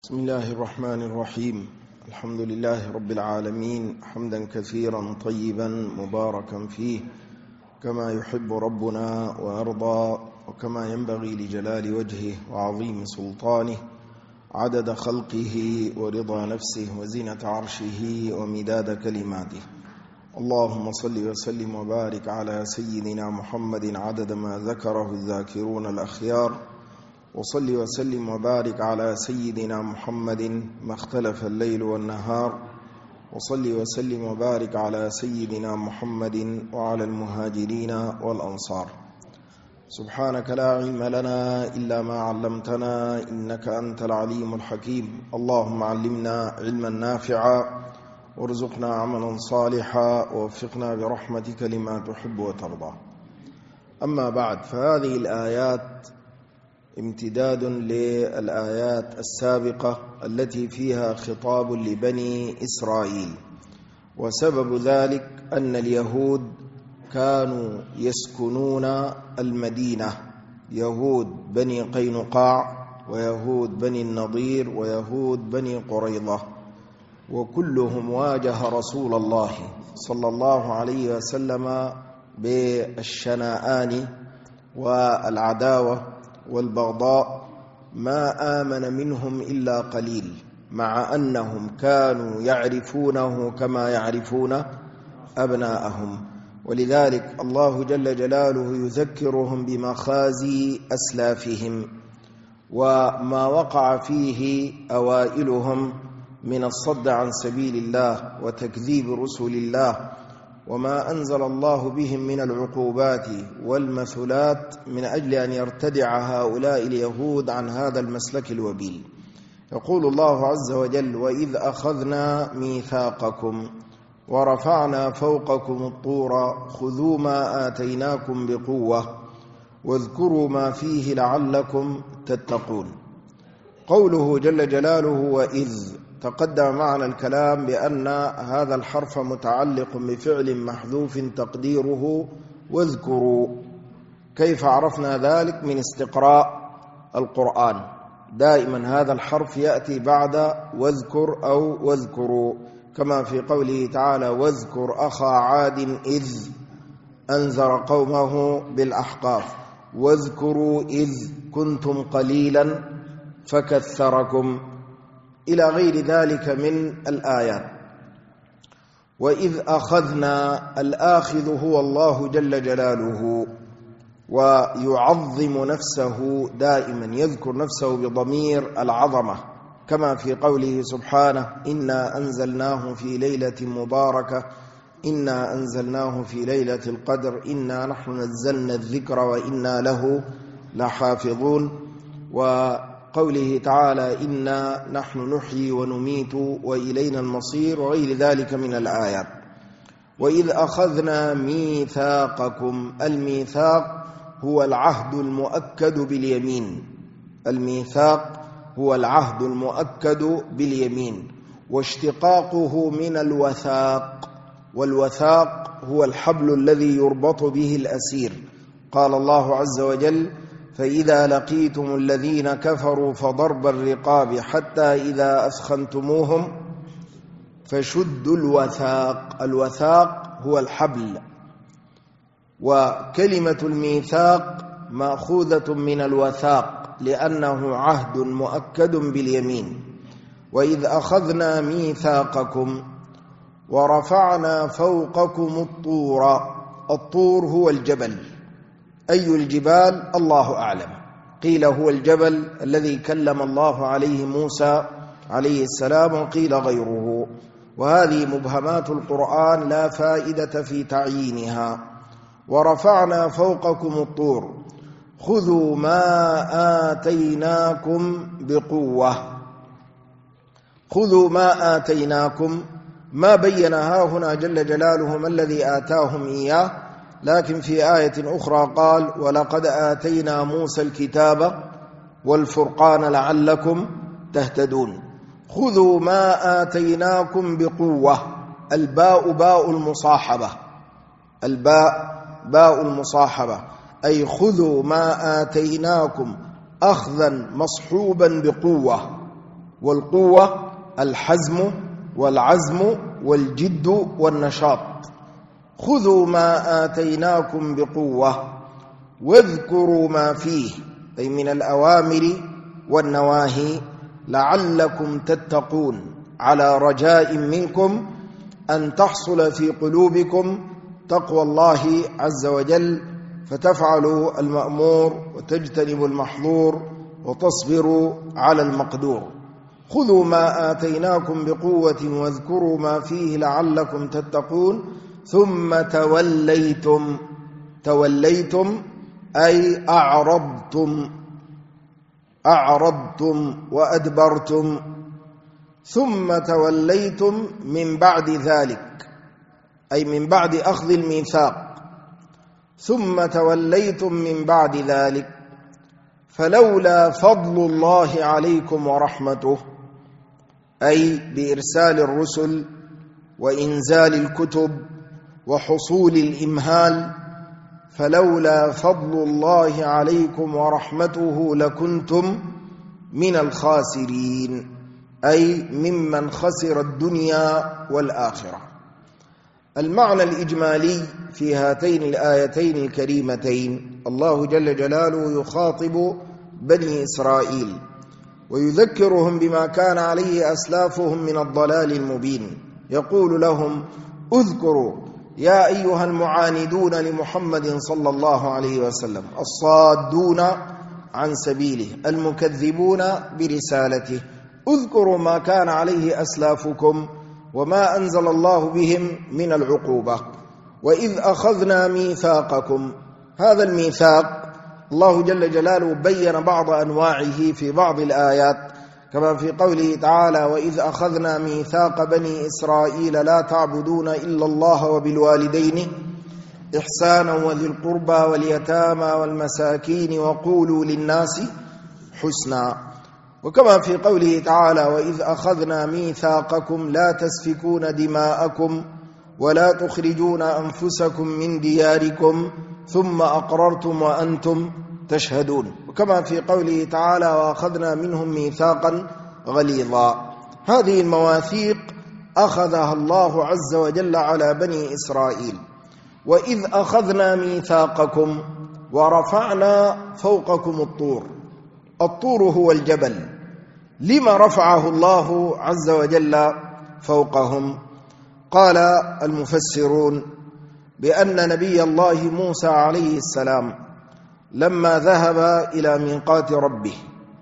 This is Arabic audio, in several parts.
بسم الله الرحمن الرحيم. الحمد لله رب العالمين حمدا كثيرا طيبا مباركا فيه كما يحب ربنا وأرضى وكما ينبغي لجلال وجهه وعظيم سلطانه عدد خلقه ورضا نفسه وزينة عرشه ومداد كلماته. اللهم صل وسلم وبارك على سيدنا محمد عدد ما ذكره الذاكرون الأخيار، وصل وسلم وبارك على سيدنا محمد ما اختلف الليل والنهار، وصل وسلم وبارك على سيدنا محمد وعلى المهاجرين والأنصار. سبحانك لا علم لنا إلا ما علمتنا إنك أنت العليم الحكيم. اللهم علمنا علما نافعا وارزقنا عملا صالحا ووفقنا برحمتك لما تحب وترضى. أما بعد، فهذه الآيات امتداد للآيات السابقة التي فيها خطاب لبني إسرائيل، وسبب ذلك أن اليهود كانوا يسكنون المدينة، يهود بني قينقاع ويهود بني النضير ويهود بني قريظة، وكلهم واجه رسول الله صلى الله عليه وسلم بالشنآن والعداوة والبغضاء، ما آمن منهم إلا قليل، مع أنهم كانوا يعرفونه كما يعرفون أبناءهم. ولذلك الله جل جلاله يذكرهم بمخازي أسلافهم وما وقع فيه أوائلهم من الصد عن سبيل الله وتكذيب رسل الله، وما أنزل الله بهم من العقوبات والمثلات من أجل أن يرتدع هؤلاء اليهود عن هذا المسلك الوبيل. يقول الله عز وجل: وإذ أخذنا ميثاقكم ورفعنا فوقكم الطور خذوا ما آتيناكم بقوة واذكروا ما فيه لعلكم تتقون. قوله جل جلاله وإذ، تقدم معنا الكلام بأن هذا الحرف متعلق بفعل محذوف تقديره واذكروا. كيف عرفنا ذلك؟ من استقراء القرآن، دائما هذا الحرف يأتي بعد واذكر أو واذكروا، كما في قوله تعالى: واذكر أخا عاد إذ أنذر قومه بالأحقاف، واذكروا إذ كنتم قليلا فكثركم، إلى غير ذلك من الآيات. وإذ أخذنا، الآخذ هو الله جل جلاله، ويعظم نفسه دائما، يذكر نفسه بضمير العظمة، كما في قوله سبحانه: إنا أنزلناه في ليلة مباركة إنا أنزلناه في ليلة القدر إنا نحن نزلنا الذكر وإنا له لحافظون. وقوله تعالى: إنا نحن نحيي ونميت وإلينا المصير، وغير ذلك من الآيات. وإذ أخذنا ميثاقكم، الميثاق هو العهد المؤكد باليمين، الميثاق هو العهد المؤكد باليمين، واشتقاقه من الوثاق، والوثاق هو الحبل الذي يربط به الأسير. قال الله عز وجل: فإذا لقيتم الذين كفروا فضرب الرقاب حتى إذا أثخنتموهم فشدوا الوثاق. الوثاق هو الحبل، وكلمة الميثاق مأخوذة من الوثاق لأنه عهد مؤكد باليمين. وإذ أخذنا ميثاقكم ورفعنا فوقكم الطور، الطور هو الجبل. أي الجبال؟ الله أعلم. قيل هو الجبل الذي كلم الله عليه موسى عليه السلام، وقيل غيره، وهذه مبهمات القرآن لا فائدة في تعيينها. ورفعنا فوقكم الطور خذوا ما آتيناكم بقوة. خذوا ما آتيناكم، ما بينها هنا جل جلاله ما الذي آتاهم إياه، لكن في آية أخرى قال: ولقد آتينا موسى الكتاب والفرقان لعلكم تهتدون. خذوا ما آتيناكم بقوة. الباء باء المصاحبة، الباء باء المصاحبة، أي خذوا ما آتيناكم أخذا مصحوبا بقوة. والقوة الحزم والعزم والجد والنشاط. خذوا ما آتيناكم بقوة واذكروا ما فيه، أي من الأوامر والنواهي، لعلكم تتقون، على رجاء منكم أن تحصل في قلوبكم تقوى الله عز وجل، فتفعلوا المأمور وتجتنبوا المحظور وتصبروا على المقدور. خذوا ما آتيناكم بقوة واذكروا ما فيه لعلكم تتقون. ثم توليتم أي أعرضتم وأدبرتم. ثم توليتم من بعد ذلك، أي من بعد أخذ الميثاق. ثم توليتم من بعد ذلك فلولا فضل الله عليكم ورحمته، أي بإرسال الرسل وإنزال الكتب وحصول الإمهال، فلولا فضل الله عليكم ورحمته لكنتم من الخاسرين، أي ممن خسر الدنيا والآخرة. المعنى الإجمالي في هاتين الآيتين الكريمتين، الله جل جلاله يخاطب بني إسرائيل ويذكرهم بما كان عليه أسلافهم من الضلال المبين. يقول لهم: اذكروا يا أيها المعاندون لمحمد صلى الله عليه وسلم، الصادون عن سبيله، المكذبون برسالته، اذكروا ما كان عليه أسلافكم وما أنزل الله بهم من العقوبة. وإذ أخذنا ميثاقكم، هذا الميثاق الله جل جلاله بين بعض أنواعه في بعض الآيات، كما في قوله تعالى: وإذ أخذنا ميثاق بني إسرائيل لا تعبدون إلا الله وبالوالدين إحسانا وذي القربى واليتامى والمساكين وقولوا للناس حسنا. وكما في قوله تعالى: وإذ أخذنا ميثاقكم لا تسفكون دماءكم ولا تخرجون أنفسكم من دياركم ثم أقررتم وأنتم تشهدون. وكما في قوله تعالى: وأخذنا منهم ميثاقا غليظا. هذه المواثيق أخذها الله عز وجل على بني إسرائيل. وإذ أخذنا ميثاقكم ورفعنا فوقكم الطور. الطور هو الجبل. لما رفعه الله عز وجل فوقهم؟ قال المفسرون بأن نبي الله موسى عليه السلام لما ذهب إلى ميقات ربه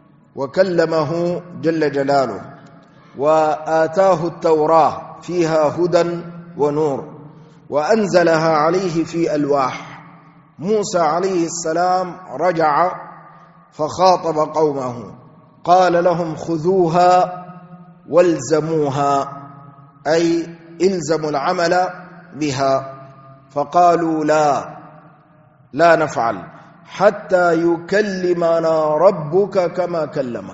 وكلمه جل جلاله وآتاه التوراة فيها هدى ونور وأنزلها عليه في ألواح، موسى عليه السلام رجع فخاطب قومه قال لهم: خذوها والزموها، أي إلزموا العمل بها. فقالوا: لا نفعل حتى يكلمنا ربك كما كلمك،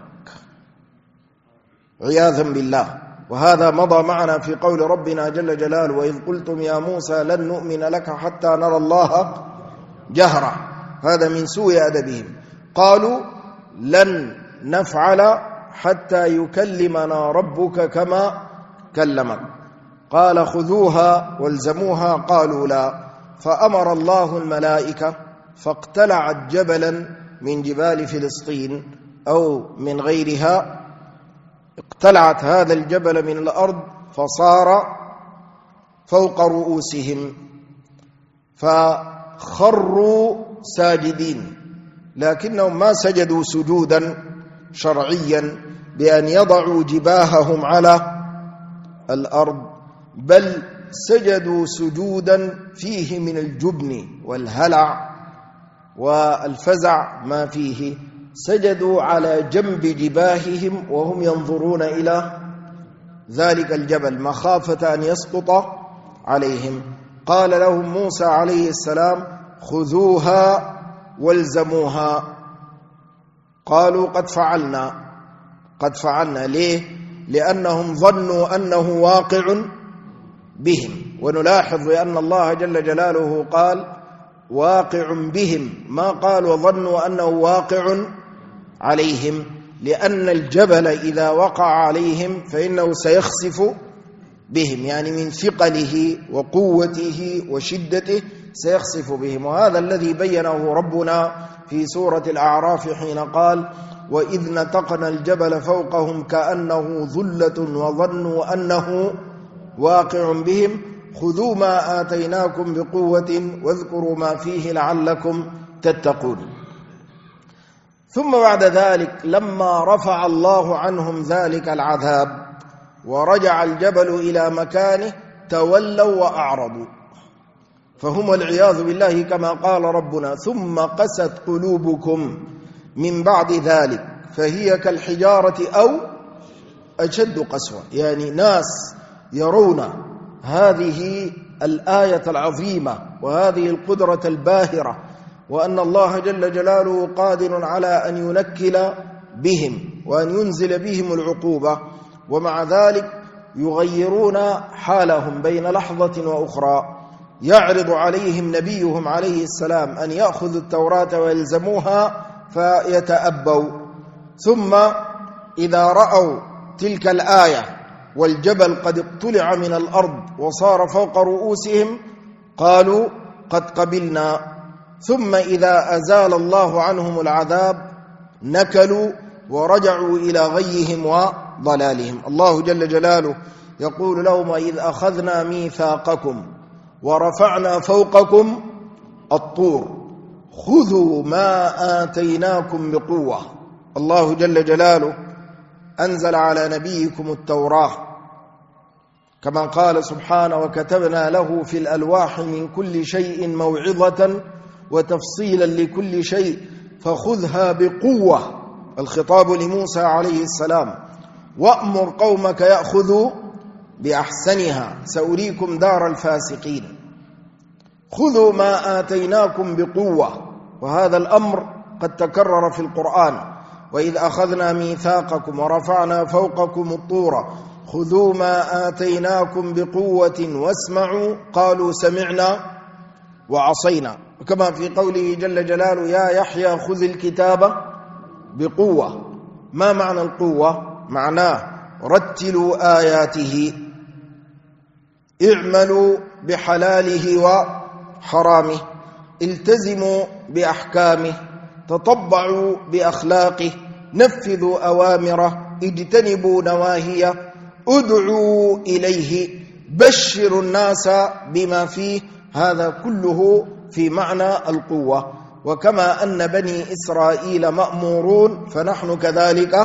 عياذا بالله. وهذا مضى معنا في قول ربنا جل جلاله: وإذ قلتم يا موسى لن نؤمن لك حتى نرى الله جهرة. هذا من سوء أدبهم، قالوا: لن نفعل حتى يكلمنا ربك كما كلمك. قال: خذوها والزموها، قالوا: لا. فأمر الله الملائكة فاقتلعت جبلا من جبال فلسطين أو من غيرها، اقتلعت هذا الجبل من الأرض فصار فوق رؤوسهم، فخروا ساجدين، لكنهم ما سجدوا سجودا شرعيا بأن يضعوا جباههم على الأرض، بل سجدوا سجودا فيه من الجبن والهلع والفزع ما فيه. سجدوا على جنب جباههم وهم ينظرون إلى ذلك الجبل مخافة أن يسقط عليهم. قال لهم موسى عليه السلام: خذوها والزموها. قالوا: قد فعلنا. ليه؟ لأنهم ظنوا أنه واقع بهم. ونلاحظ أن الله جل جلاله قال واقع بهم، ما قال وظنوا أنه واقع عليهم، لأن الجبل إذا وقع عليهم فإنه سيخسف بهم، يعني من ثقله وقوته وشدته سيخسف بهم. وهذا الذي بينه ربنا في سورة الأعراف حين قال: وإذ نتقنا الجبل فوقهم كأنه ظلة وظنوا أنه واقع بهم خذوا ما آتيناكم بقوة واذكروا ما فيه لعلكم تتقون. ثم بعد ذلك لما رفع الله عنهم ذلك العذاب ورجع الجبل إلى مكانه تولوا وأعرضوا، فهم والعياذ بالله كما قال ربنا: ثم قست قلوبكم من بعد ذلك فهي كالحجارة أو أشد قسوة. يعني ناس يرون هذه الآية العظيمة وهذه القدرة الباهرة، وأن الله جل جلاله قادر على أن ينكل بهم وأن ينزل بهم العقوبة، ومع ذلك يغيرون حالهم بين لحظة وأخرى. يعرض عليهم نبيهم عليه السلام أن يأخذوا التوراة ويلزموها فيتأبوا، ثم إذا رأوا تلك الآية والجبل قد اقتلع من الأرض وصار فوق رؤوسهم قالوا قد قبلنا، ثم إذا أزال الله عنهم العذاب نكلوا ورجعوا إلى غيهم وضلالهم. الله جل جلاله يقول لهم: وإذ أخذنا ميثاقكم ورفعنا فوقكم الطور خذوا ما آتيناكم بقوة. الله جل جلاله أنزل على نبيكم التوراة كما قال سبحانه: وكتبنا له في الألواح من كل شيء موعظة وتفصيلا لكل شيء فخذها بقوة. الخطاب لموسى عليه السلام: وأمر قومك يأخذوا بأحسنها سأريكم دار الفاسقين. خذوا ما آتيناكم بقوة، وهذا الأمر قد تكرر في القرآن: وإذ أخذنا ميثاقكم ورفعنا فوقكم الطور خذوا ما آتيناكم بقوة واسمعوا قالوا سمعنا وعصينا. وكما في قوله جل جلاله: يا يحيى خذ الكتاب بقوة. ما معنى القوة؟ معناه رتلوا آياته، اعملوا بحلاله وحرامه، التزموا بأحكامه، تطبعوا بأخلاقه، نفذوا أوامره، اجتنبوا نواهيه، ادعوا إليه، بشروا الناس بما فيه. هذا كله في معنى القوة. وكما أن بني إسرائيل مأمورون فنحن كذلك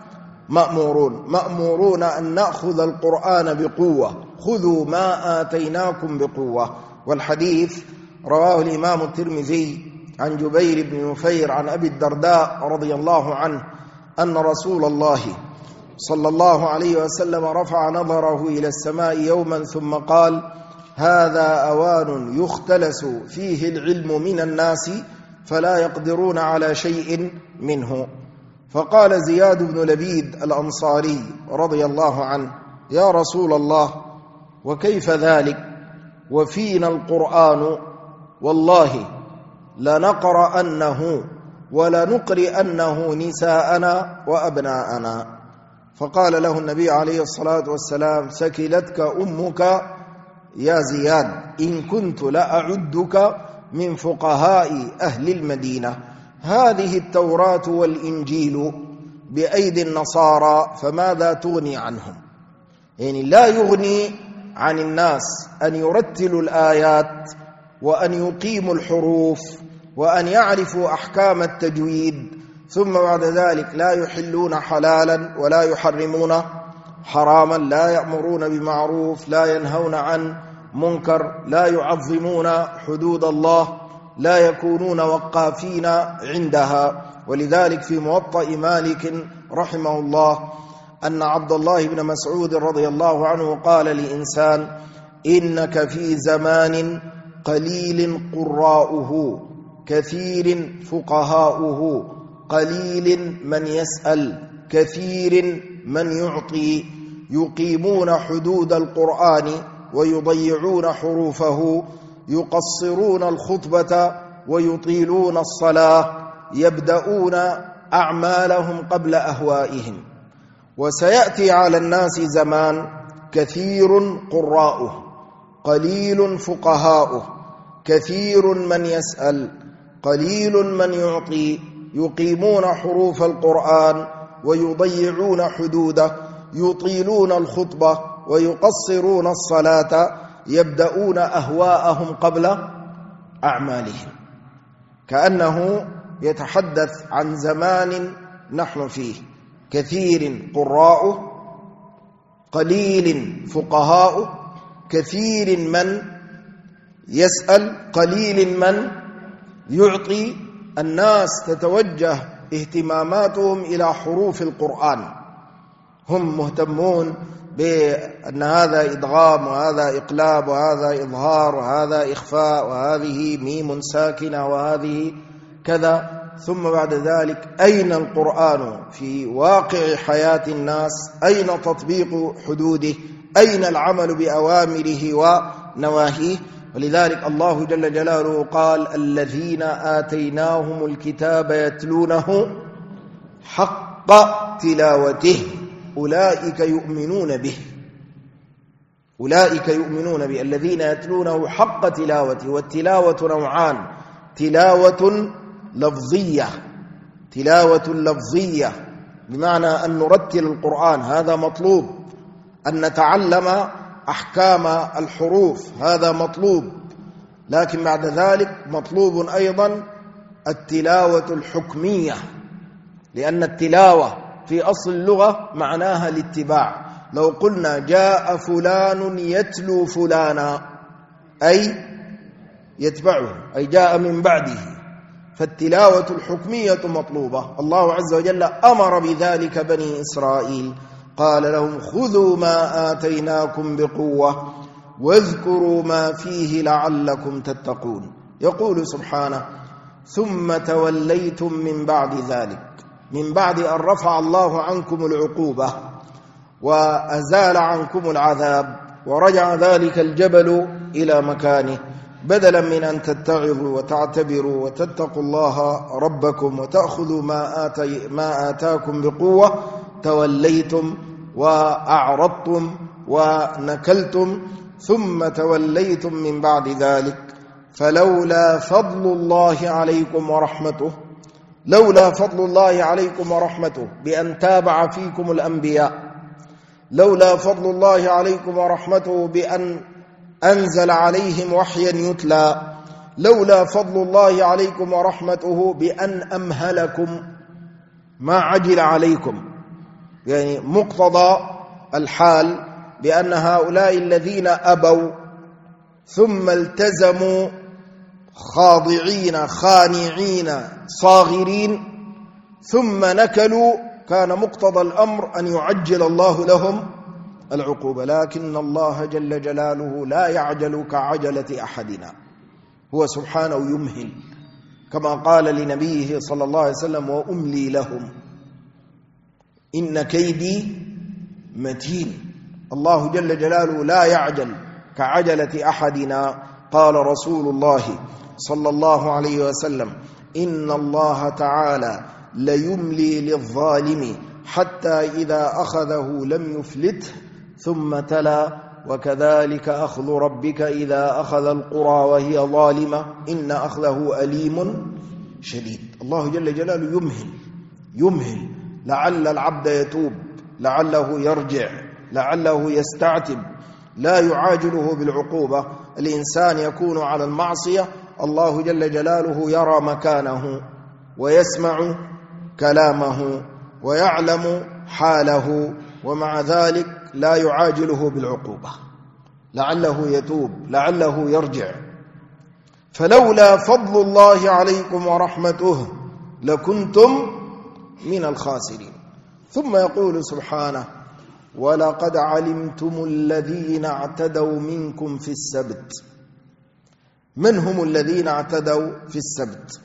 مأمورون أن نأخذ القرآن بقوة. خذوا ما آتيناكم بقوة. والحديث رواه الإمام الترمذي عن جبير بن نفير عن أبي الدرداء رضي الله عنه أن رسول الله صلى الله عليه وسلم رفع نظره إلى السماء يوما ثم قال: هذا أوان يختلس فيه العلم من الناس فلا يقدرون على شيء منه. فقال زياد بن لبيد الأنصاري رضي الله عنه: يا رسول الله وكيف ذلك وفينا القرآن والله لنقرأنه ولنقرئنه نساءنا وأبناءنا. فقال له النبي عليه الصلاة والسلام: ثكلتك أمك يا زياد، إن كنت لأعدك من فقهاء أهل المدينة. هذه التوراة والإنجيل بأيدي النصارى فماذا تغني عنهم؟ يعني لا يغني عن الناس أن يرتلوا الآيات وأن يقيموا الحروف وأن يعرفوا أحكام التجويد، ثم بعد ذلك لا يحلون حلالا ولا يحرمون حراما، لا يأمرون بمعروف، لا ينهون عن منكر، لا يعظمون حدود الله، لا يكونون وقافين عندها. ولذلك في موطأ مالك رحمه الله أن عبد الله بن مسعود رضي الله عنه قال لإنسان: إنك في زمان قليل قراؤه كثير فقهاؤه، قليل من يسأل كثير من يعطي، يقيمون حدود القرآن ويضيعون حروفه، يقصرون الخطبة ويطيلون الصلاة، يبدأون أعمالهم قبل أهوائهم. وسيأتي على الناس زمان كثير قراؤه قليل فقهاؤه، كثير من يسأل قليل من يعطي، يقيمون حروف القرآن ويضيعون حدوده، يطيلون الخطبة ويقصرون الصلاة، يبدأون أهواءهم قبل أعمالهم، كأنه يتحدث عن زمان نحن فيه، كثير قراؤه قليل فقهاؤه، كثير من يسأل قليل من يعطي. الناس تتوجه اهتماماتهم إلى حروف القرآن، هم مهتمون بأن هذا إدغام وهذا إقلاب وهذا إظهار وهذا إخفاء وهذه ميم ساكنة وهذه كذا، ثم بعد ذلك أين القرآن في واقع حياة الناس؟ أين تطبيق حدوده؟ أين العمل بأوامره ونواهيه؟ ولذلك الله جل جلاله قال: الذين آتيناهم الكتاب يتلونه حق تلاوته أولئك يؤمنون به. أولئك يؤمنون به، الذين يتلونه حق تلاوته. والتلاوة نوعان: تلاوة لفظية، تلاوة لفظية بمعنى أن نرتل القرآن، هذا مطلوب، أن نتعلم أحكام الحروف، هذا مطلوب، لكن بعد ذلك مطلوب أيضا التلاوة الحكمية، لأن التلاوة في أصل اللغة معناها الاتباع. لو قلنا جاء فلان يتلو فلانا أي يتبعه، أي جاء من بعده، فالتلاوة الحكمية مطلوبة. الله عز وجل أمر بذلك بني إسرائيل، قال لهم: خذوا ما آتيناكم بقوة واذكروا ما فيه لعلكم تتقون. يقول سبحانه: ثم توليتم من بعد ذلك، من بعد أن رفع الله عنكم العقوبة وأزال عنكم العذاب ورجع ذلك الجبل إلى مكانه، بدلا من أن تتعظوا وتعتبروا وتتقوا الله ربكم وتأخذوا ما آتاكم بقوة، توليتم وأعرضتم ونكلتم. ثم توليتم من بعد ذلك فلولا فضل الله عليكم ورحمته، لولا فضل الله عليكم ورحمته بأن تابع فيكم الأنبياء، لولا فضل الله عليكم ورحمته بأن أنزل عليهم وحيا يتلى، لولا فضل الله عليكم ورحمته بأن أمهلكم ما عجل عليكم. يعني مقتضى الحال بأن هؤلاء الذين أبوا ثم التزموا خاضعين خانعين صاغرين ثم نكلوا، كان مقتضى الأمر أن يعجل الله لهم العقوبة، لكن الله جل جلاله لا يعجل كعجلة أحدنا، هو سبحانه يمهل، كما قال لنبيه صلى الله عليه وسلم: وأملي لهم إن كيدي متين. الله جل جلاله لا يعجل كعجلة أحدنا. قال رسول الله صلى الله عليه وسلم: إن الله تعالى ليملي للظالم حتى إذا أخذه لم يفلته، ثم تلا: وكذلك أخذ ربك إذا أخذ القرى وهي ظالمة إن أخذه أليم شديد. الله جل جلاله يمهل لعل العبد يتوب، لعله يرجع، لعله يستعتب، لا يعاجله بالعقوبة. الإنسان يكون على المعصية، الله جل جلاله يرى مكانه ويسمع كلامه ويعلم حاله، ومع ذلك لا يعاجله بالعقوبة، لعله يتوب، لعله يرجع. فلولا فضل الله عليكم ورحمته لكنتم من الخاسرين. ثم يقول سبحانه: ولقد علمتم الذين اعتدوا منكم في السبت. من هم الذين اعتدوا في السبت؟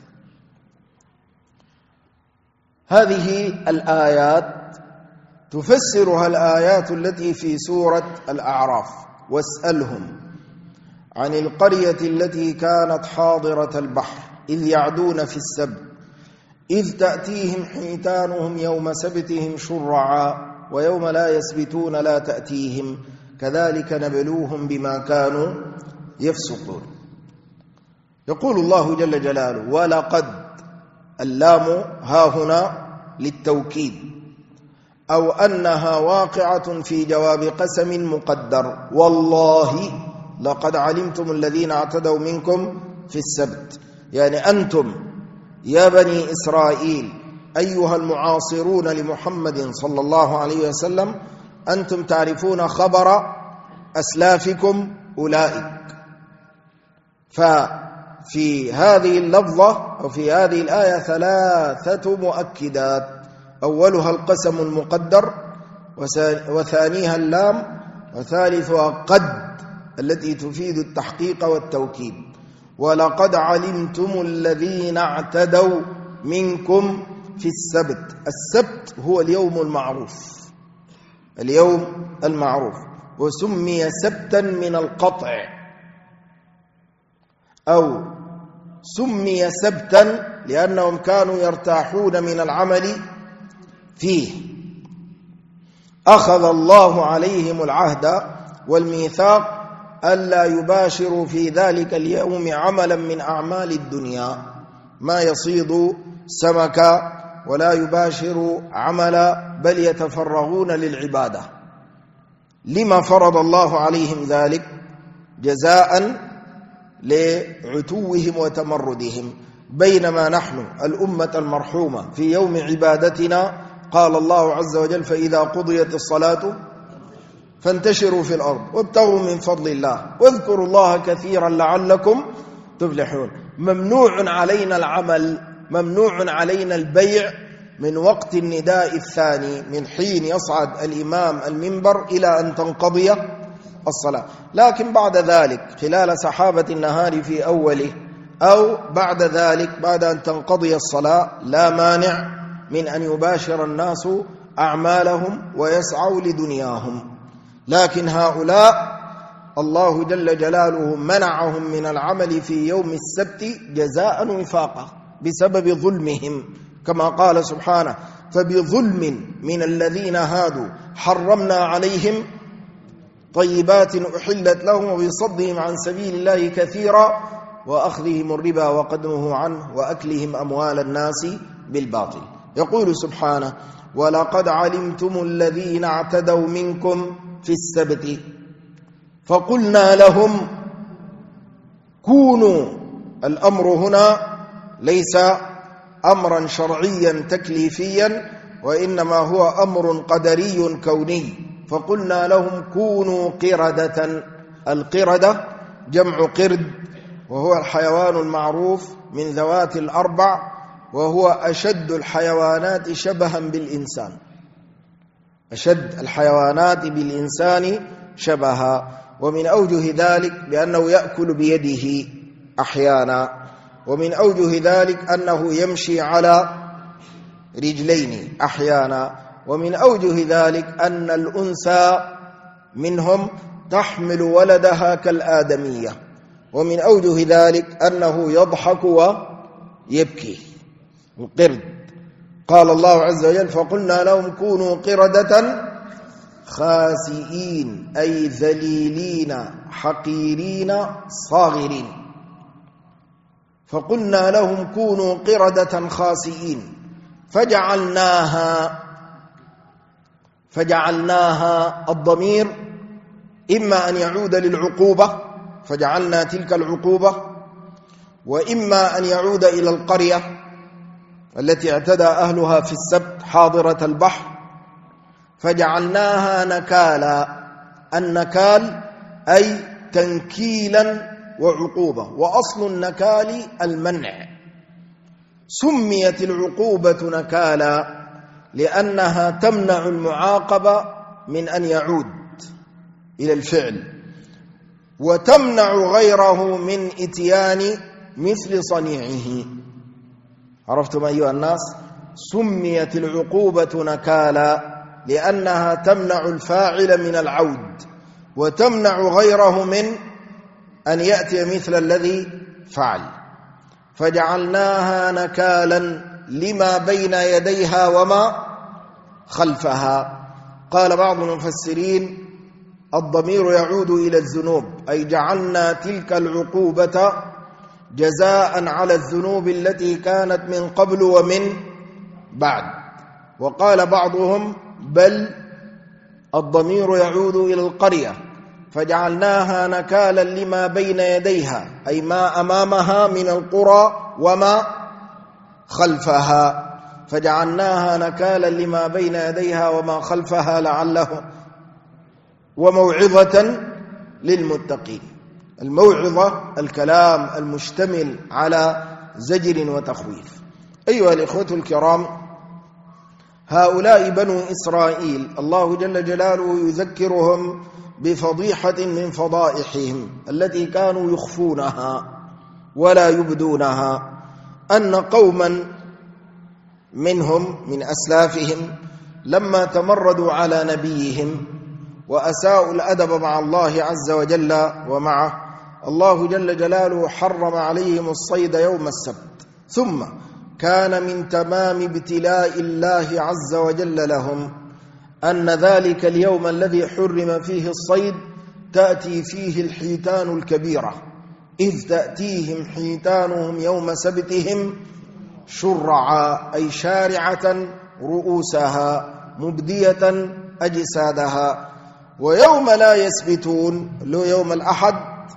هذه الآيات تفسرها الآيات التي في سورة الأعراف: واسألهم عن القرية التي كانت حاضرة البحر إذ يعدون في السبت إذ تأتيهم حيتانهم يوم سبتهم شرعا ويوم لا يسبتون لا تأتيهم كذلك نبلوهم بما كانوا يفسقون. يقول الله جل جلاله: ولقد، اللام ها هنا للتوكيد، أو أنها واقعة في جواب قسم مقدر. والله لقد علمتم الذين اعتدوا منكم في السبت، يعني أنتم يا بني إسرائيل أيها المعاصرون لمحمد صلى الله عليه وسلم، أنتم تعرفون خبر أسلافكم أولئك. ففي هذه اللفظة وفي هذه الآية 3 مؤكدات: أولها القسم المقدر، وثانيها اللام، وثالثها قد التي تفيد التحقيق والتوكيد. ولقد علمتم الذين اعتدوا منكم في السبت. السبت هو اليوم المعروف، اليوم المعروف، وسمي سبتا من القطع، أو سمي سبتا لأنهم كانوا يرتاحون من العمل فيه. أخذ الله عليهم العهد والميثاق ألا يباشروا في ذلك اليوم عملا من أعمال الدنيا، ما يصيد سمكا، ولا يباشروا عملا، بل يتفرغون للعبادة. لما فرض الله عليهم ذلك؟ جزاء لعتوهم وتمردهم. بينما نحن الأمة المرحومة في يوم عبادتنا قال الله عز وجل: فإذا قضيت الصلاة فانتشروا في الأرض وابتغوا من فضل الله واذكروا الله كثيرا لعلكم تفلحون. ممنوع علينا العمل، ممنوع علينا البيع من وقت النداء الثاني، من حين يصعد الإمام المنبر إلى أن تنقضي الصلاة. لكن بعد ذلك خلال سحابة النهار في أوله، أو بعد ذلك بعد أن تنقضي الصلاة، لا مانع من أن يباشر الناس أعمالهم ويسعوا لدنياهم. لكن هؤلاء الله جل جلاله منعهم من العمل في يوم السبت جزاء وفاقا بسبب ظلمهم، كما قال سبحانه: فبظلم من الذين هادوا حرمنا عليهم طيبات أحلت لهم وبصدهم عن سبيل الله كثيرا وأخذهم الربا وقد نهوا عنه وأكلهم أموال الناس بالباطل. يقول سبحانه: ولقد علمتم الذين اعتدوا منكم في السبت فقلنا لهم كونوا. الأمر هنا ليس أمرا شرعيا تكليفيا، وإنما هو أمر قدري كوني. فقلنا لهم كونوا قردة. القردة جمع قرد، وهو الحيوان المعروف من ذوات الأربع، وهو أشد الحيوانات شبها بالإنسان، أشد الحيوانات بالإنسان شبها. ومن أوجه ذلك بأنه يأكل بيده أحيانا، ومن أوجه ذلك أنه يمشي على رجلين أحيانا، ومن أوجه ذلك أن الأنثى منهم تحمل ولدها كالآدمية، ومن أوجه ذلك أنه يضحك ويبكي. القرد قال الله عز وجل: فقلنا لهم كونوا قردة خاسئين، أي ذليلين حقيرين صاغرين. فقلنا لهم كونوا قردة خاسئين فجعلناها الضمير إما أن يعود للعقوبة فجعلنا تلك العقوبة، وإما أن يعود إلى القرية التي اعتدى أهلها في السبت حاضرة البحر، فجعلناها نكالا. النكال أي تنكيلا وعقوبة، وأصل النكال المنع. سميت العقوبة نكالا لأنها تمنع المعاقب من أن يعود إلى الفعل، وتمنع غيره من إتيان مثل صنيعه. عرفتم أيها الناس؟ سميت العقوبة نكالا لأنها تمنع الفاعل من العود، وتمنع غيره من أن يأتي مثل الذي فعل. فجعلناها نكالا لما بين يديها وما خلفها. قال بعض المفسرين الضمير يعود إلى الذنوب، أي جعلنا تلك العقوبة جزاء على الذنوب التي كانت من قبل ومن بعد. وقال بعضهم بل الضمير يعود إلى القرية فجعلناها نكالا لما بين يديها، أي ما أمامها من القرى وما خلفها، فجعلناها نكالا لما بين يديها وما خلفها لعله وموعظة للمتقين. الموعظة الكلام المشتمل على زجر وتخويف. أيها الإخوة الكرام، هؤلاء بنو إسرائيل الله جل جلاله يذكرهم بفضيحة من فضائحهم التي كانوا يخفونها ولا يبدونها، أن قوما منهم من أسلافهم لما تمردوا على نبيهم وأساءوا الأدب مع الله عز وجل ومعه، الله جل جلاله حرم عليهم الصيد يوم السبت. ثم كان من تمام ابتلاء الله عز وجل لهم أن ذلك اليوم الذي حرم فيه الصيد تأتي فيه الحيتان الكبيرة، إذ تأتيهم حيتانهم يوم سبتهم شرعا، أي شارعة رؤوسها مبدية أجسادها. ويوم لا يسبتون لو يوم الأحد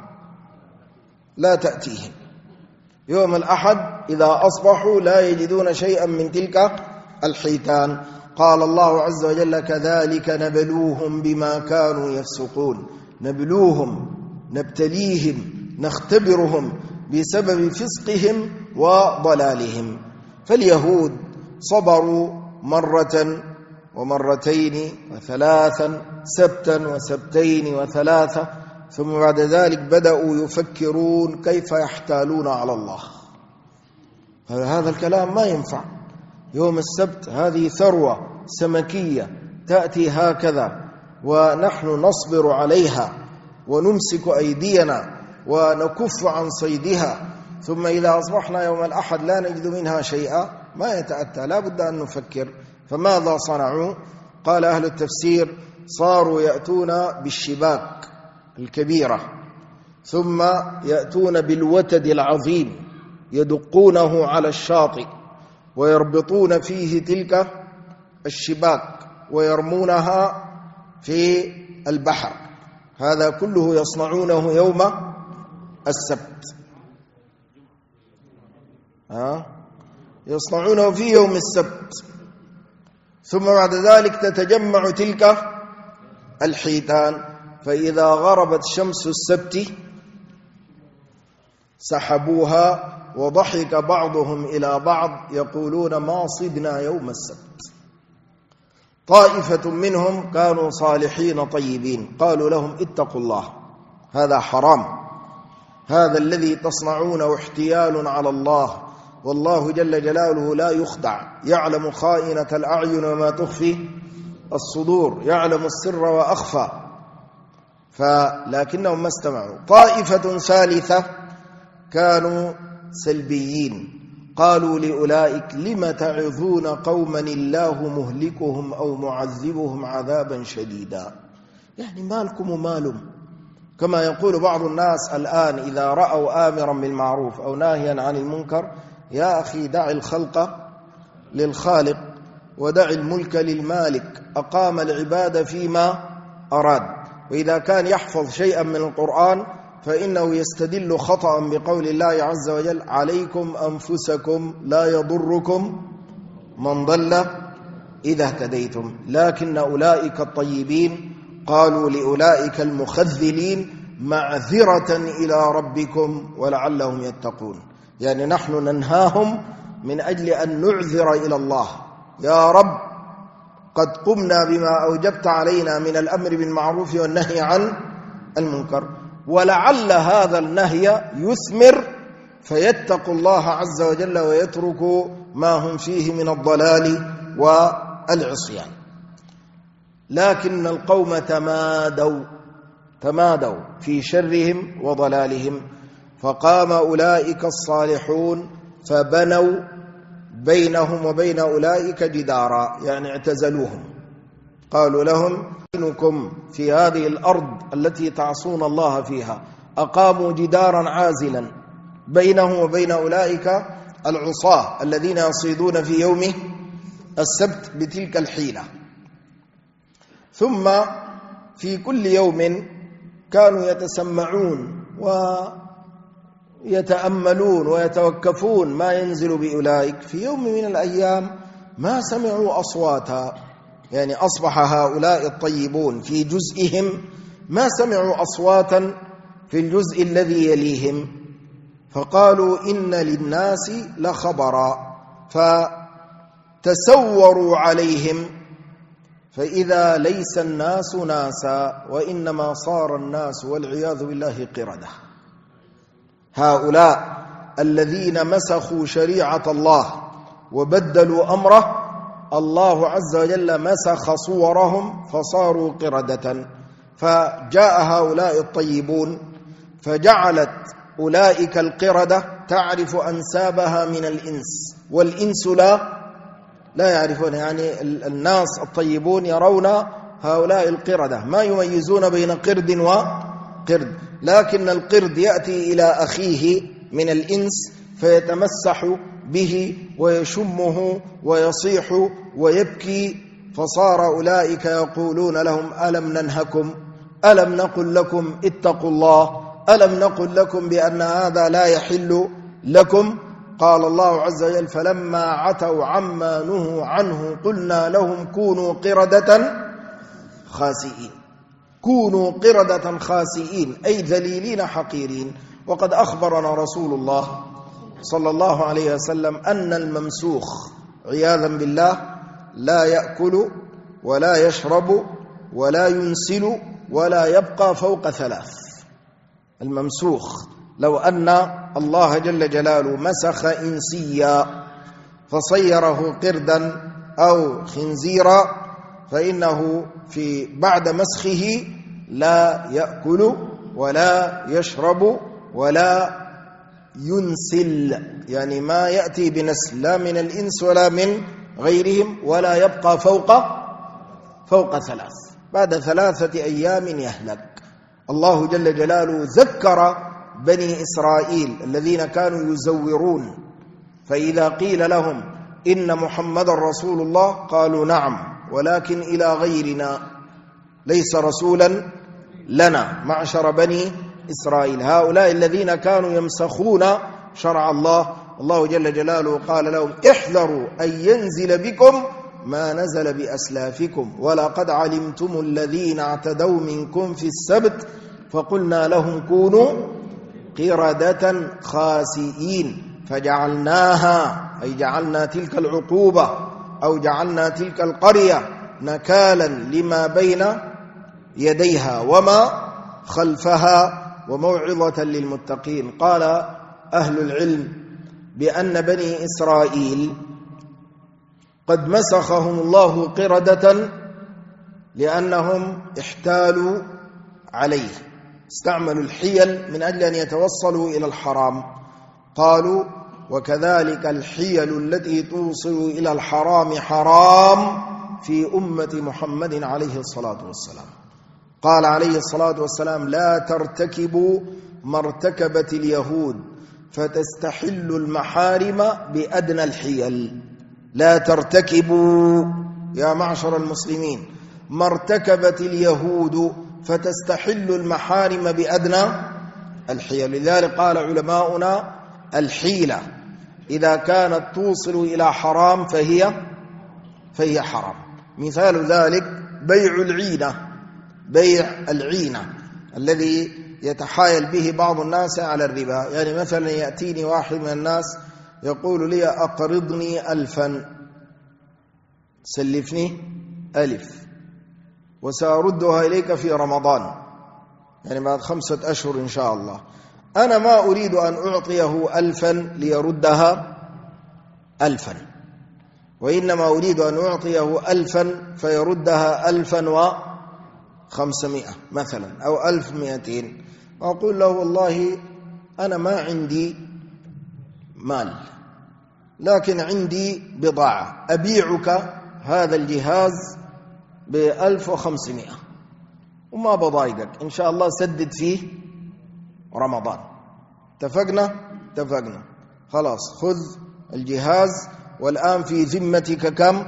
لا تأتيهم، يوم الأحد إذا أصبحوا لا يجدون شيئا من تلك الحيتان. قال الله عز وجل كذلك نبلوهم بما كانوا يفسقون، نبلوهم نبتليهم نختبرهم بسبب فسقهم وضلالهم. فاليهود صبروا مرة ومرتين وثلاثا، سبتا وسبتين وثلاثة، ثم بعد ذلك بدأوا يفكرون كيف يحتالون على الله. هذا الكلام ما ينفع. يوم السبت هذه ثروة سمكية تأتي هكذا ونحن نصبر عليها ونمسك أيدينا ونكف عن صيدها، ثم إذا أصبحنا يوم الأحد لا نجد منها شيئا، ما يتأتى، لا بد أن نفكر. فماذا صنعوا؟ قال أهل التفسير صاروا يأتون بالشباك الكبيرة، ثم يأتون بالوتد العظيم يدقونه على الشاطئ ويربطون فيه تلك الشباك ويرمونها في البحر. هذا كله يصنعونه يوم السبت، يصنعونه في يوم السبت. ثم بعد ذلك تتجمع تلك الحيتان، فإذا غربت شمس السبت سحبوها، وضحك بعضهم إلى بعض يقولون ما صدنا يوم السبت. طائفة منهم كانوا صالحين طيبين قالوا لهم اتقوا الله، هذا حرام، هذا الذي تصنعونه احتيال على الله، والله جل جلاله لا يخدع، يعلم خائنة الأعين وما تخفي الصدور، يعلم السر وأخفى. لكنهم ما استمعوا. طائفة ثالثة كانوا سلبيين قالوا لأولئك لم تعظون قوما الله مهلكهم أو معذبهم عذابا شديدا. يعني مالكم ومالهم، كما يقول بعض الناس الآن إذا رأوا آمرا بالمعروف أو ناهيا عن المنكر: يا أخي دع الخلق للخالق ودع الملك للمالك، أقام العباد فيما أراد. وإذا كان يحفظ شيئا من القرآن فإنه يستدل خطأ بقول الله عز وجل: عليكم أنفسكم لا يضركم من ضل إذا اهتديتم. لكن أولئك الطيبين قالوا لأولئك المخذلين: معذرة إلى ربكم ولعلهم يتقون. يعني نحن ننهاهم من أجل أن نعذر إلى الله: يا رب قد قمنا بما أوجبت علينا من الأمر بالمعروف والنهي عن المنكر، ولعل هذا النهي يثمر فيتقوا الله عز وجل ويتركوا ما هم فيه من الضلال والعصيان. لكن القوم تمادوا في شرهم وضلالهم، فقام أولئك الصالحون فبنوا بينهم وبين أولئك جدارا، يعني اعتزلوهم. قالوا لهم إنكم في هذه الأرض التي تعصون الله فيها، أقاموا جدارا عازلا بينهم وبين أولئك العصاة الذين يصيدون في يوم السبت بتلك الحيلة. ثم في كل يوم كانوا يتسمعون ويتأملون ويتوكفون ما ينزل بأولئك. في يوم من الأيام ما سمعوا أصواتا، يعني أصبح هؤلاء الطيبون في جزئهم ما سمعوا أصواتا في الجزء الذي يليهم، فقالوا إن للناس لخبرا، فتسوروا عليهم، فإذا ليس الناس ناسا وإنما صار الناس والعياذ بالله قردة. هؤلاء الذين مسخوا شريعة الله وبدلوا أمره، الله عز وجل مسخ صورهم فصاروا قردة. فجاء هؤلاء الطيبون فجعلت أولئك القردة تعرف أنسابها من الإنس، والإنس لا يعرفون. يعني الناس الطيبون يرون هؤلاء القردة ما يميزون بين قرد وقرد، لكن القرد يأتي إلى أخيه من الإنس فيتمسح به ويشمه ويصيح ويبكي، فصار أولئك يقولون لهم ألم ننهكم، ألم نقل لكم اتقوا الله، ألم نقل لكم بأن هذا لا يحل لكم. قال الله عز وجل فلما عتوا عما نهوا عنه قلنا لهم كونوا قردة خاسئين. كونوا قردة خاسئين أي ذليلين حقيرين. وقد أخبرنا رسول الله صلى الله عليه وسلم أن الممسوخ عياذا بالله لا يأكل ولا يشرب ولا ينسل ولا يبقى فوق 3. الممسوخ لو أن الله جل جلاله مسخ إنسيا فصيره قردا أو خنزيرا، فإنه في بعد مسخه لا يأكل ولا يشرب ولا ينسل، يعني ما يأتي بنسل لا من الإنس ولا من غيرهم، ولا يبقى فوق 3. بعد 3 أيام يهلك. الله جل جلاله ذكر بني إسرائيل الذين كانوا يزورون، فإذا قيل لهم إن محمد رسول الله قالوا نعم ولكن إلى غيرنا، ليس رسولا لنا معشر بني إسرائيل. هؤلاء الذين كانوا يمسخون شرع الله، الله جل جلاله قال لهم احذروا أن ينزل بكم ما نزل بأسلافكم ولقد علمتم الذين اعتدوا منكم في السبت فقلنا لهم كونوا قردة خاسئين فجعلناها، أي جعلنا تلك العقوبة أو جعلنا تلك القرية نكالا لما بين يديها وما خلفها وموعظة للمتقين. قال أهل العلم بأن بني إسرائيل قد مسخهم الله قردة لأنهم احتالوا عليه، استعملوا الحيل من أجل أن يتوصلوا إلى الحرام. قالوا وكذلك الحيل التي توصل إلى الحرام حرام في أمة محمد عليه الصلاة والسلام. قال عليه الصلاة والسلام لا ترتكبوا ما ارتكبت اليهود فتستحلوا المحارم بأدنى الحيل. لا ترتكبوا يا معشر المسلمين ما ارتكبت اليهود فتستحلوا المحارم بأدنى الحيل. لذلك قال علماؤنا الحيلة إذا كانت توصل إلى حرام فهي حرام. مثال ذلك بيع العينة الذي يتحايل به بعض الناس على الربا. يعني مثلا يأتيني واحد من الناس يقول لي أقرضني 1000، سلفني 1000 وسأردها إليك في رمضان، يعني بعد 5 أشهر إن شاء الله. أنا ما أريد أن أعطيه 1000 ليردها 1000، وإنما أريد أن أعطيه 1000 فيردها 1500 مثلا أو 1200. وأقول له والله أنا ما عندي مال لكن عندي بضاعة أبيعك هذا الجهاز ب1500 وما بضايقك، إن شاء الله سدد فيه رمضان. اتفقنا؟ خلاص، خذ الجهاز والآن في ذمتك كم؟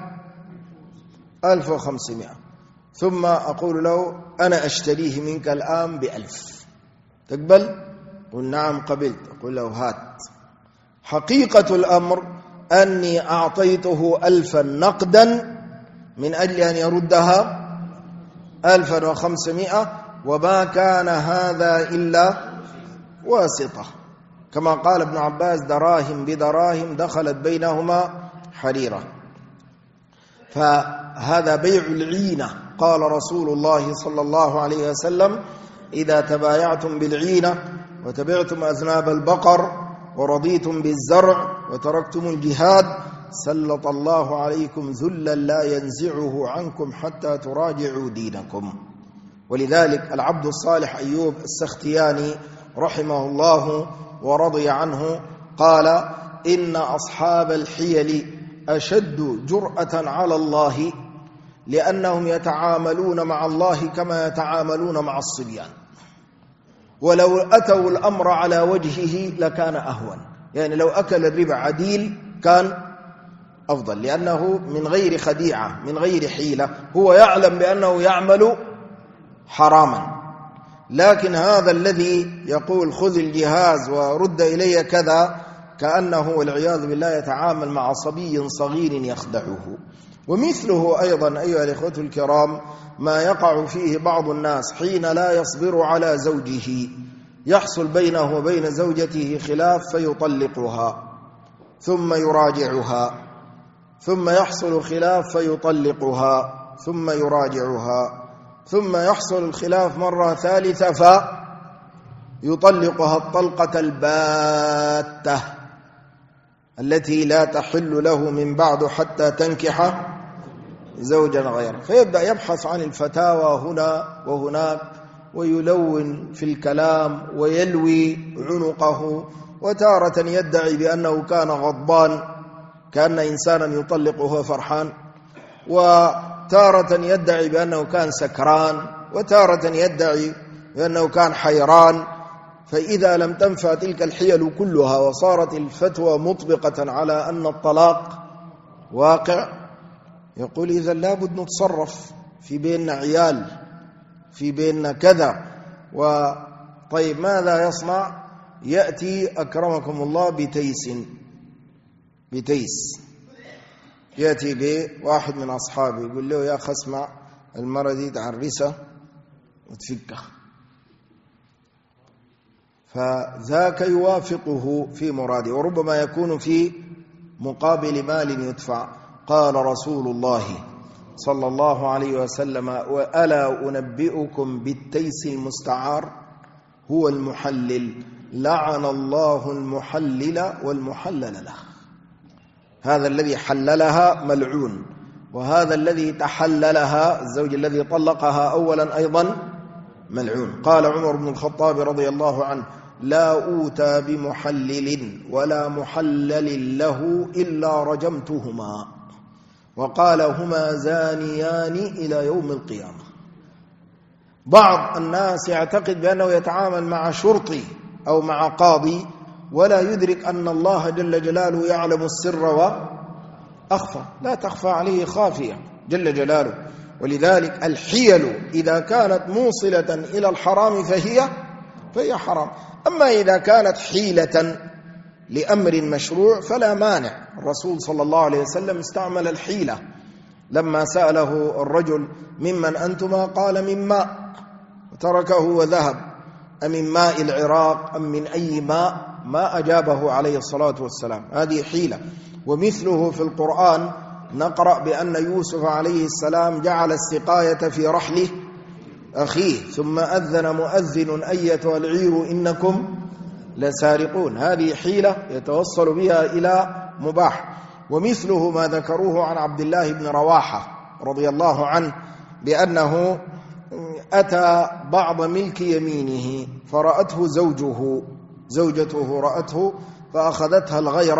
1500. ثم أقول له أنا أشتريه منك الآن ب1000، تقبل؟ قل نعم قبلت. أقول له هات. حقيقة الأمر أني أعطيته 1000 نقدا من أجل أن يردها 1500، وما كان هذا إلا واسطة، كما قال ابن عباس: دراهم بدراهم دخلت بينهما حريرة. فهذا بيع العينة. قال رسول الله صلى الله عليه وسلم: إذا تبايعتم بالعينة وتبعتم أذناب البقر ورضيتم بالزرع وتركتم الجهاد سلط الله عليكم ذلا لا ينزعه عنكم حتى تراجعوا دينكم. ولذلك العبد الصالح أيوب السختياني رحمه الله ورضي عنه قال: إن أصحاب الحيل أشد جرأة على الله لأنهم يتعاملون مع الله كما يتعاملون مع الصبيان، ولو أتوا الأمر على وجهه لكان أهون. يعني لو أكل الربا عديل كان أفضل، لأنه من غير خديعة، من غير حيلة، هو يعلم بأنه يعمل حراما. لكن هذا الذي يقول خذ الجهاز ورد إلي كذا، كأنه والعياذ بالله يتعامل مع صبي صغير يخدعه. ومثله أيضا أيها الإخوة الكرام ما يقع فيه بعض الناس حين لا يصبر على زوجه، يحصل بينه وبين زوجته خلاف فيطلقها ثم يراجعها، ثم يحصل خلاف فيطلقها ثم يراجعها، ثم يحصل الخلاف مرة ثالثة فيطلقها الطلقة الباتة التي لا تحل له من بعد حتى تنكح زوجا غيره. فيبدأ يبحث عن الفتاوى هنا وهناك ويلون في الكلام ويلوي عنقه، وتارة يدعي بأنه كان غضبان كأن إنسانا يطلق وهو فرحان، وتارة يدعي بأنه كان سكران، وتارة يدعي بأنه كان حيران. فإذا لم تنفع تلك الحيل كلها وصارت الفتوى مطبقة على أن الطلاق واقع، يقول إذا لابد نتصرف، في بيننا عيال، في بيننا كذا. وطيب ماذا يصنع؟ يأتي أكرمكم الله بتيس، يأتي بواحد من أصحابه يقول له يا أخي اسمع، المرة دي تعرسها وتفكها، فذاك يوافقه في مراده، وربما يكون في مقابل مال يدفع. قال رسول الله صلى الله عليه وسلم: وألا أنبئكم بالتيس المستعار؟ هو المحلل، لعن الله المحلل والمحلل له. هذا الذي حللها ملعون، وهذا الذي تحللها الزوج الذي طلقها أولا أيضا ملعون. قال عمر بن الخطاب رضي الله عنه: لا أوتى بمحلل ولا محلل له إلا رجمتهما. وقال: هما زانيان إلى يوم القيامة. بعض الناس يعتقد بأنه يتعامل مع شرطي أو مع قاضي ولا يدرك أن الله جل جلاله يعلم السر وأخفى، لا تخفى عليه خافية جل جلاله. ولذلك الحيل إذا كانت موصلة إلى الحرام فهي حرام. أما إذا كانت حيلة لأمر مشروع فلا مانع. الرسول صلى الله عليه وسلم استعمل الحيلة لما سأله الرجل: ممن أنتما؟ قال: من ماء، وتركه وذهب. أمن ماء العراق أم من أي ماء؟ ما أجابه عليه الصلاة والسلام. هذه حيلة. ومثله في القرآن نقرأ بأن يوسف عليه السلام جعل السقاية في رحله أخيه، ثم أذن مؤذن أيتها العير إنكم لسارقون. هذه حيلة يتوصل بها إلى مباح. ومثله ما ذكروه عن عبد الله بن رواحة رضي الله عنه بأنه أتى بعض ملك يمينه فرأته زوجته رأته فأخذتها الغيرة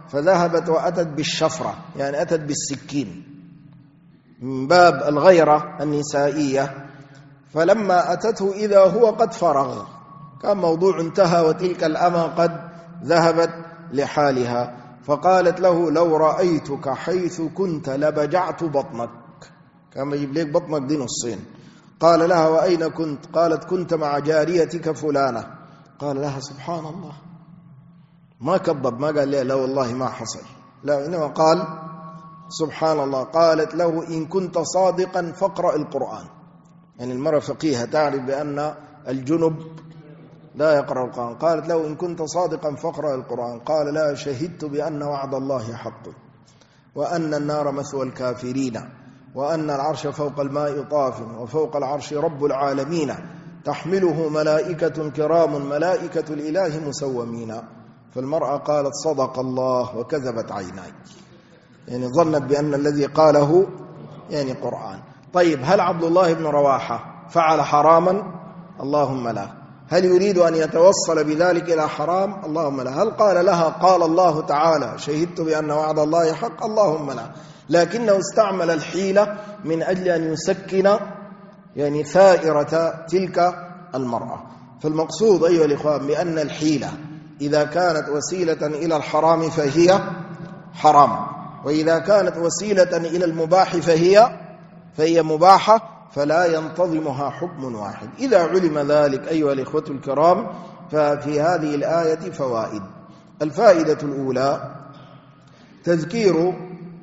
فذهبت وأتت بالشفرة، يعني أتت بالسكين من باب الغيرة النسائية. فلما أتته إذا هو قد فرغ، كان موضوع انتهى وتلك الأمة قد ذهبت لحالها. فقالت له: لو رأيتك حيث كنت لبجعت بطنك، كان يجيب لك بطنك دي نصين. قال لها: وأين كنت؟ قالت: كنت مع جاريتك فلانة. قال لها: سبحان الله، ما كذب، ما قال لي لا والله ما حصل، لا، إنما قال سبحان الله. قالت له: إن كنت صادقا فاقرأ القرآن. يعني المرأة فقيهة تعرف بأن الجنب لا يقرأ القرآن. قالت له: إن كنت صادقا فاقرأ القرآن. قال: لا، شهدت بأن وعد الله حق، وأن النار مثوى الكافرين، وأن العرش فوق الماء طاف، وفوق العرش رب العالمين، تحمله ملائكة كرام، ملائكة الإله مسومين. فالمرأة قالت: صدق الله وكذبت عيناي، يعني ظنت بأن الذي قاله يعني قرآن. طيب، هل عبد الله بن رواحة فعل حراما؟ اللهم لا. هل يريد أن يتوصل بذلك إلى حرام؟ اللهم لا. هل قال لها قال الله تعالى شهدت بأن وعد الله حق؟ اللهم لا. لكنه استعمل الحيلة من أجل أن يسكن يعني ثائرة تلك المرأة. فالمقصود أيها الإخوان بأن الحيلة إذا كانت وسيلة إلى الحرام فهي حرام، وإذا كانت وسيلة إلى المباح فهي مباحة، فلا ينتظمها حكم واحد. إذا علم ذلك أيها الإخوة الكرام، ففي هذه الآية فوائد. الفائدة الأولى: تذكير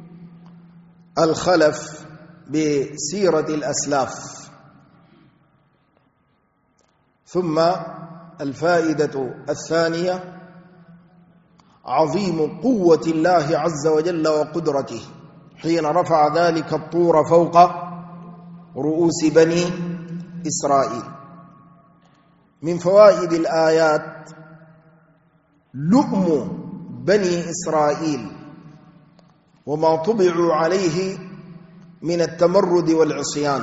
الخلف بسيرة الأسلاف. ثم الفائدة الثانية: عظيم قوة الله عز وجل وقدرته حين رفع ذلك الطور فوق رؤوس بني إسرائيل. من فوائد الآيات لؤم بني إسرائيل وما طبعوا عليه من التمرد والعصيان.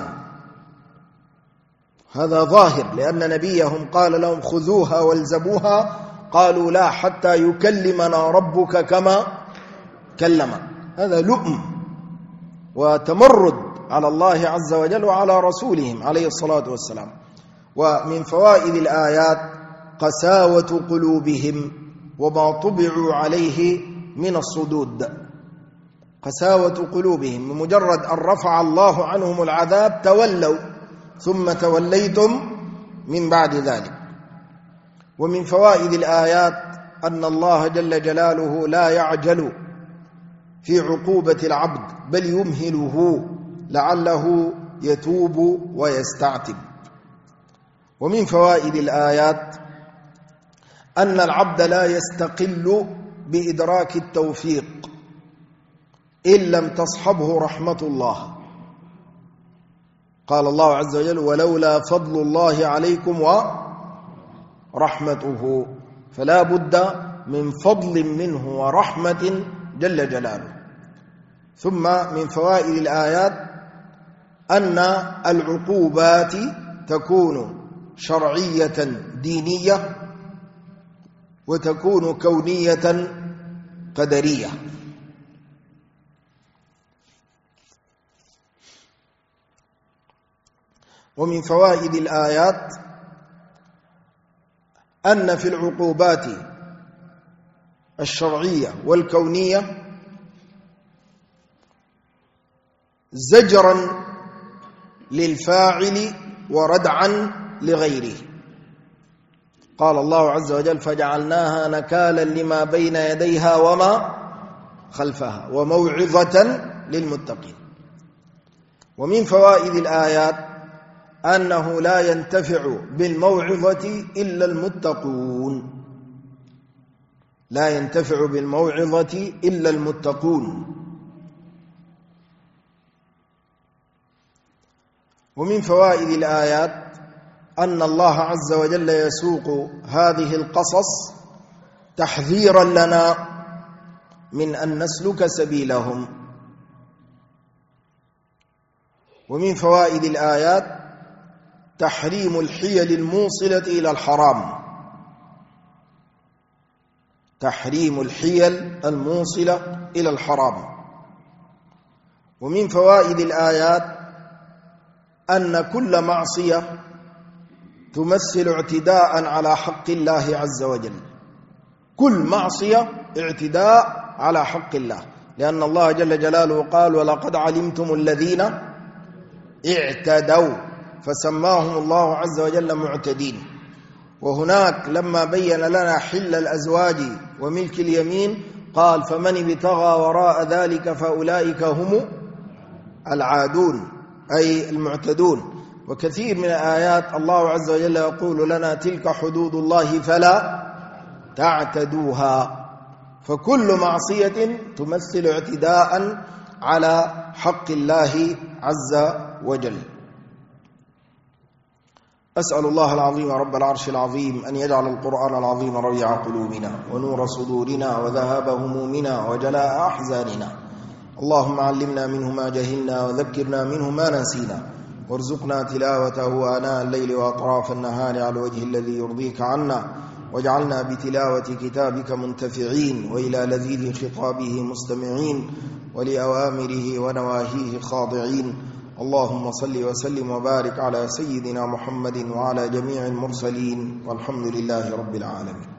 هذا ظاهر، لأن نبيهم قال لهم: خذوها والزموها. قالوا: لا، حتى يكلمنا ربك كما كلمك. هذا لؤم وتمرد على الله عز وجل وعلى رسولهم عليه الصلاة والسلام. ومن فوائد الآيات قساوة قلوبهم وما طبعوا عليه من الصدود. قساوة قلوبهم، بمجرد أن رفع الله عنهم العذاب تولوا، ثم توليتم من بعد ذلك. ومن فوائد الآيات أن الله جل جلاله لا يعجل في عقوبة العبد، بل يمهله لعله يتوب ويستعتب. ومن فوائد الآيات أن العبد لا يستقل بإدراك التوفيق إن لم تصحبه رحمة الله. قال الله عز وجل: ولولا فضل الله عليكم ورحمته. فلا بد من فضل منه ورحمة جل جلاله. ثم من فوائد الآيات أن العقوبات تكون شرعية دينية، وتكون كونية قدرية. ومن فوائد الآيات أن في العقوبات الشرعية والكونية زجرا للفاعل وردعا لغيره. قال الله عز وجل: فجعلناها نكالا لما بين يديها وما خلفها وموعظة للمتقين. ومن فوائد الآيات أنه لا ينتفع بالموعظة إلا المتقون. لا ينتفع بالموعظة إلا المتقون. ومن فوائد الآيات أن الله عز وجل يسوق هذه القصص تحذيرا لنا من أن نسلك سبيلهم. ومن فوائد الآيات تحريم الحيل الموصلة إلى الحرام، تحريم الحيل الموصلة إلى الحرام. ومن فوائد الآيات أن كل معصية تمثل اعتداء على حق الله عز وجل، كل معصية اعتداء على حق الله، لأن الله جل جلاله قال ولقد علمتم الذين اعتدوا، فسماهم الله عز وجل معتدين. وهناك لما بين لنا حل الأزواج وملك اليمين قال فمن ابتغى وراء ذلك فأولئك هم العادون أي المعتدون. وكثير من الآيات الله عز وجل يقول لنا تلك حدود الله فلا تعتدوها، فكل معصية تمثل اعتداء على حق الله عز وجل. أسأل الله العظيم رب العرش العظيم أن يجعل القرآن العظيم ربيع قلوبنا ونور صدورنا وذهاب همومنا وجلاء أحزاننا. اللهم علمنا منه ما جهلنا وذكرنا منه ما نسينا، وارزقنا تلاوته آناء الليل وأطراف النهار على الوجه الذي يرضيك عنا، واجعلنا بتلاوة كتابك منتفعين وإلى لذيذ خطابه مستمعين ولأوامره ونواهيه خاضعين. اللهم صل وسلم وبارك على سيدنا محمد وعلى جميع المرسلين، والحمد لله رب العالمين.